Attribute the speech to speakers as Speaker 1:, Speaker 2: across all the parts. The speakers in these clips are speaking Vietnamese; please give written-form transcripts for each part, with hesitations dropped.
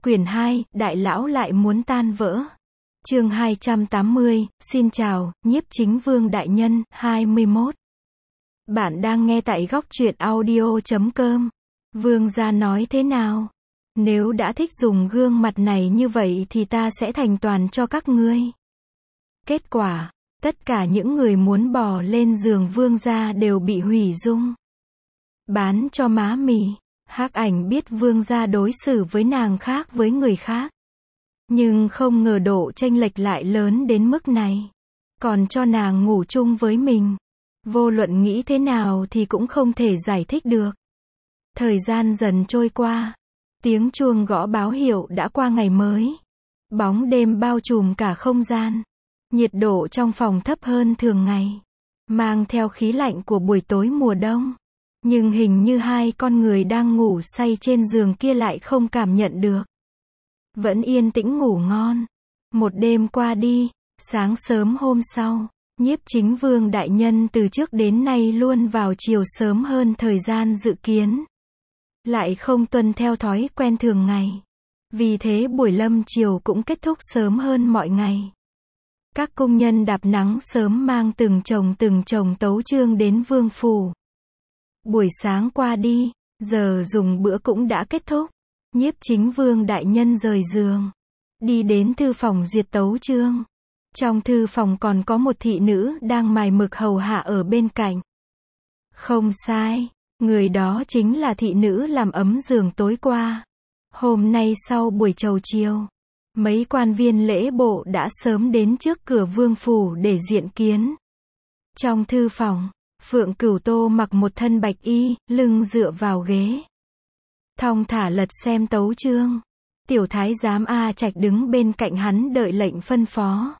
Speaker 1: Quyển 2, Đại lão lại muốn tan vỡ. Chương 280, xin chào, Nhiếp Chính Vương đại nhân, 21. Bạn đang nghe tại góc truyện audio.com. Vương gia nói thế nào? Nếu đã thích dùng gương mặt này như vậy thì ta sẽ thành toàn cho các ngươi. Kết quả, tất cả những người muốn bò lên giường vương gia đều bị hủy dung. Bán cho má mì. Hắc Ảnh biết vương gia đối xử với nàng khác với người khác. Nhưng không ngờ độ chênh lệch lại lớn đến mức này. Còn cho nàng ngủ chung với mình. Vô luận nghĩ thế nào thì cũng không thể giải thích được. Thời gian dần trôi qua. Tiếng chuông gõ báo hiệu đã qua ngày mới. Bóng đêm bao trùm cả không gian. Nhiệt độ trong phòng thấp hơn thường ngày. Mang theo khí lạnh của buổi tối mùa đông. Nhưng hình như hai con người đang ngủ say trên giường kia lại không cảm nhận được. Vẫn yên tĩnh ngủ ngon. Một đêm qua đi, sáng sớm hôm sau, Nhiếp Chính Vương đại nhân từ trước đến nay luôn vào chiều sớm hơn thời gian dự kiến. Lại không tuân theo thói quen thường ngày. Vì thế buổi lâm chiều cũng kết thúc sớm hơn mọi ngày. Các cung nhân đạp nắng sớm mang từng chồng tấu chương đến vương phủ. Buổi sáng qua đi, giờ dùng bữa cũng đã kết thúc. Nhiếp Chính Vương đại nhân rời giường, đi đến thư phòng duyệt tấu chương. Trong thư phòng còn có một thị nữ đang mài mực hầu hạ ở bên cạnh. Không sai, người đó chính là thị nữ làm ấm giường tối qua. Hôm nay sau buổi chầu chiều, mấy quan viên lễ bộ đã sớm đến trước cửa vương phủ để diện kiến. Trong thư phòng, Phượng Cửu Tô mặc một thân bạch y, lưng dựa vào ghế. Thong thả lật xem tấu chương. Tiểu thái giám A Trạch đứng bên cạnh hắn đợi lệnh phân phó.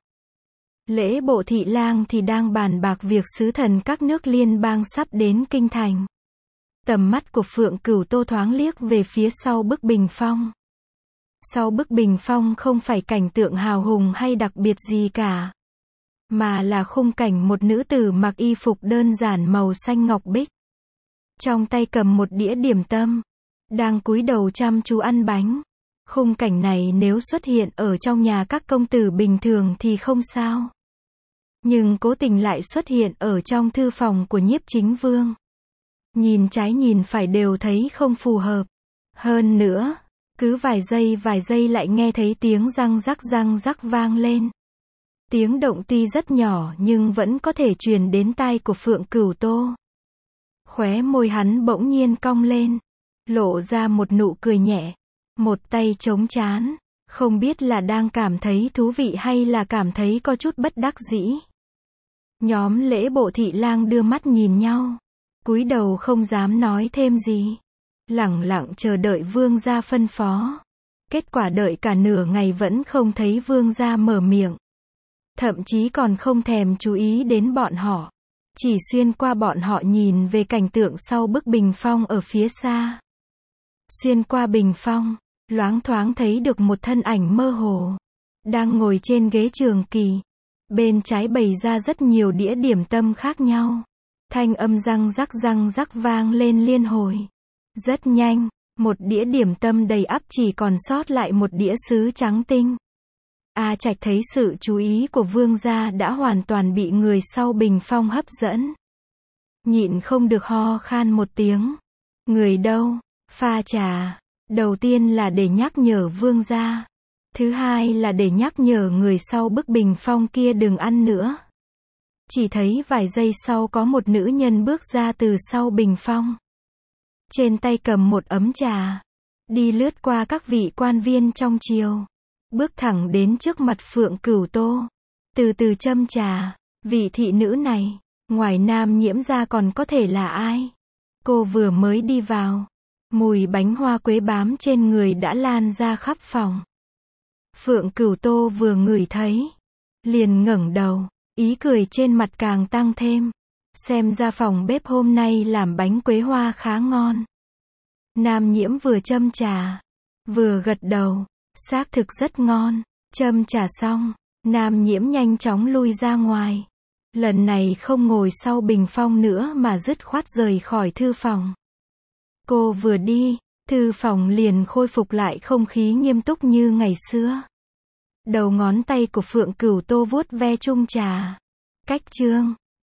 Speaker 1: Lễ bộ thị lang thì đang bàn bạc việc sứ thần các nước liên bang sắp đến kinh thành. Tầm mắt của Phượng Cửu Tô thoáng liếc về phía sau bức bình phong. Sau bức bình phong không phải cảnh tượng hào hùng hay đặc biệt gì cả. Mà là khung cảnh một nữ tử mặc y phục đơn giản màu xanh ngọc bích. Trong tay cầm một đĩa điểm tâm. Đang cúi đầu chăm chú ăn bánh. Khung cảnh này nếu xuất hiện ở trong nhà các công tử bình thường thì không sao. Nhưng cố tình lại xuất hiện ở trong thư phòng của Nhiếp Chính Vương. Nhìn trái nhìn phải đều thấy không phù hợp. Hơn nữa, cứ vài giây lại nghe thấy tiếng răng rắc vang lên. Tiếng động tuy rất nhỏ nhưng vẫn có thể truyền đến tai của Phượng Cửu Tô. Khóe môi hắn bỗng nhiên cong lên, lộ ra một nụ cười nhẹ, một tay chống trán, không biết là đang cảm thấy thú vị hay là cảm thấy có chút bất đắc dĩ. Nhóm lễ bộ thị lang đưa mắt nhìn nhau, cúi đầu không dám nói thêm gì, lẳng lặng chờ đợi vương gia phân phó. Kết quả đợi cả nửa ngày vẫn không thấy vương gia mở miệng. Thậm chí còn không thèm chú ý đến bọn họ. Chỉ xuyên qua bọn họ nhìn về cảnh tượng sau bức bình phong ở phía xa. Xuyên qua bình phong, loáng thoáng thấy được một thân ảnh mơ hồ. Đang ngồi trên ghế trường kỳ. Bên trái bày ra rất nhiều đĩa điểm tâm khác nhau. Thanh âm răng rắc vang lên liên hồi. Rất nhanh, một đĩa điểm tâm đầy ắp chỉ còn sót lại một đĩa sứ trắng tinh. A Trạch thấy sự chú ý của vương gia đã hoàn toàn bị người sau bình phong hấp dẫn. Nhịn không được ho khan một tiếng. Người đâu? Pha trà. Đầu tiên là để nhắc nhở vương gia. Thứ hai là để nhắc nhở người sau bức bình phong kia đừng ăn nữa. Chỉ thấy vài giây sau có một nữ nhân bước ra từ sau bình phong. Trên tay cầm một ấm trà. Đi lướt qua các vị quan viên trong triều. Bước thẳng đến trước mặt Phượng Cửu Tô. Từ từ châm trà. Vị thị nữ này, ngoài Nam Nhiễm ra còn có thể là ai? Cô vừa mới đi vào. Mùi bánh hoa quế bám trên người đã lan ra khắp phòng. Phượng Cửu Tô vừa ngửi thấy. Liền ngẩng đầu. Ý cười trên mặt càng tăng thêm. Xem ra phòng bếp hôm nay làm bánh quế hoa khá ngon. Nam Nhiễm vừa châm trà. Vừa gật đầu. Xác thực rất ngon. Châm trà xong, Nam Nhiễm nhanh chóng lui ra ngoài. Lần này không ngồi sau bình phong nữa mà dứt khoát rời khỏi thư phòng. Cô vừa đi, Thư phòng liền khôi phục lại không khí nghiêm túc như ngày xưa. Đầu ngón tay của Phượng Cửu Tô vuốt ve chung trà. Cách chương